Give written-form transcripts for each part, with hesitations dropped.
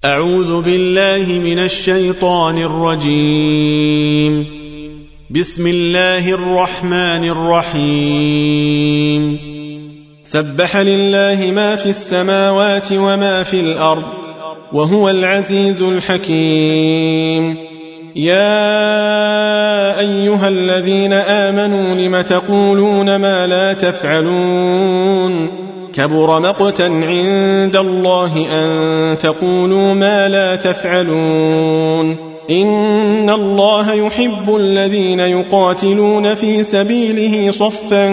أعوذ بالله من الشيطان الرجيم. بسم الله الرحمن الرحيم. سبح لله ما في السماوات وما في الأرض وهو العزيز الحكيم. يا أيها الذين آمنوا لم تقولون ما لا تفعلون كبر مقتا عند الله أن تقولوا ما لا تفعلون إن الله يحب الذين يقاتلون في سبيله صفا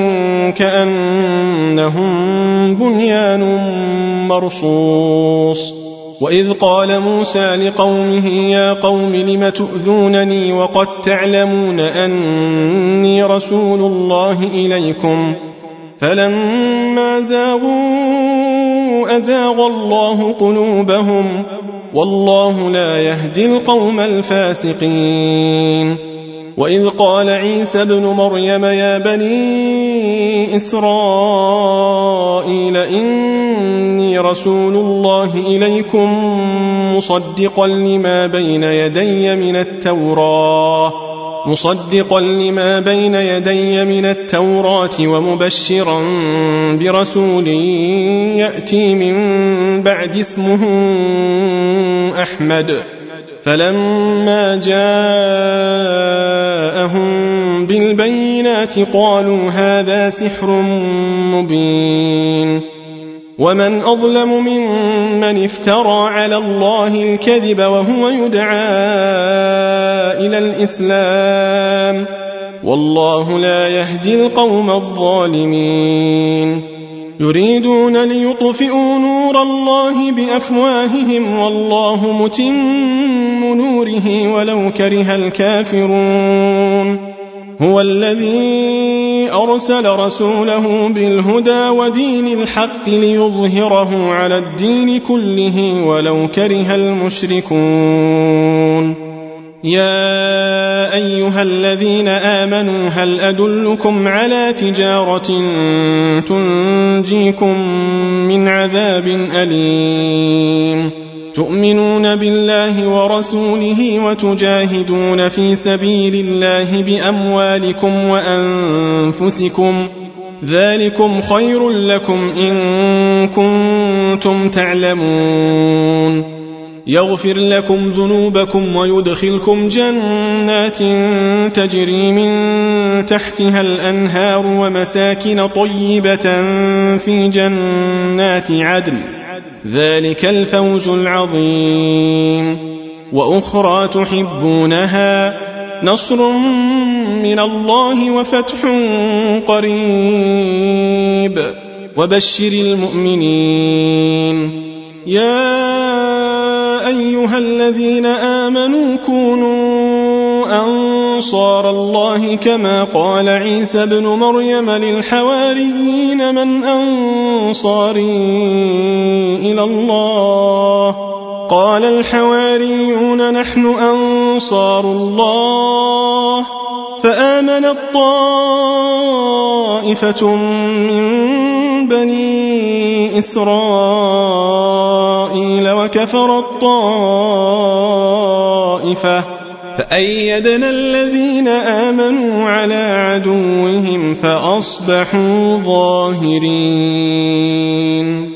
كأنهم بنيان مرصوص. وإذ قال موسى لقومه يا قوم لم تؤذونني وقد تعلمون أني رسول الله إليكم فلما زاغوا أزاغ الله قلوبهم والله لا يهدي القوم الفاسقين. وإذ قال عيسى ابن مريم يا بني إسرائيل إني رسول الله إليكم مصدقا لما بين يدي من التوراة ومبشرا برسول يأتي من بعد اسمه أحمد. فلما جاءهم بالبينات قالوا هذا سحر مبين. ومن أظلم ممن افترى على الله الكذب وهو يدعى إلى الإسلام والله لا يهدي القوم الظالمين. يريدون ليطفئوا نور الله بأفواههم والله متم نوره ولو كره الكافرون. هو الذي أرسل رسوله بالهدى ودين الحق ليظهره على الدين كله ولو كره المشركون. يا أيها الذين آمنوا هل أدلكم على تجارة تنجيكم من عذاب أليم تؤمنون بالله ورسوله وتجاهدون في سبيل الله بأموالكم وأنفسكم ذلكم خير لكم إن كنتم تعلمون. يغفر لكم ذنوبكم ويدخلكم جنات تجري من تحتها الأنهار ومساكن طيبة في جنات عدن ذلك الفوز العظيم. وأخرى تحبونها نصر من الله وفتح قريب وبشر المؤمنين. يا أيها الذين آمنوا كونوا أنصار الله كما قال عيسى ابن مريم للحواريين من أنصاري إلى الله قال الحواريون نحن أنصار الله فآمنت طائفة من بني إسرائيل وكفرت طائفة فأيدنا الذين آمنوا على عدوهم فأصبحوا ظاهرين.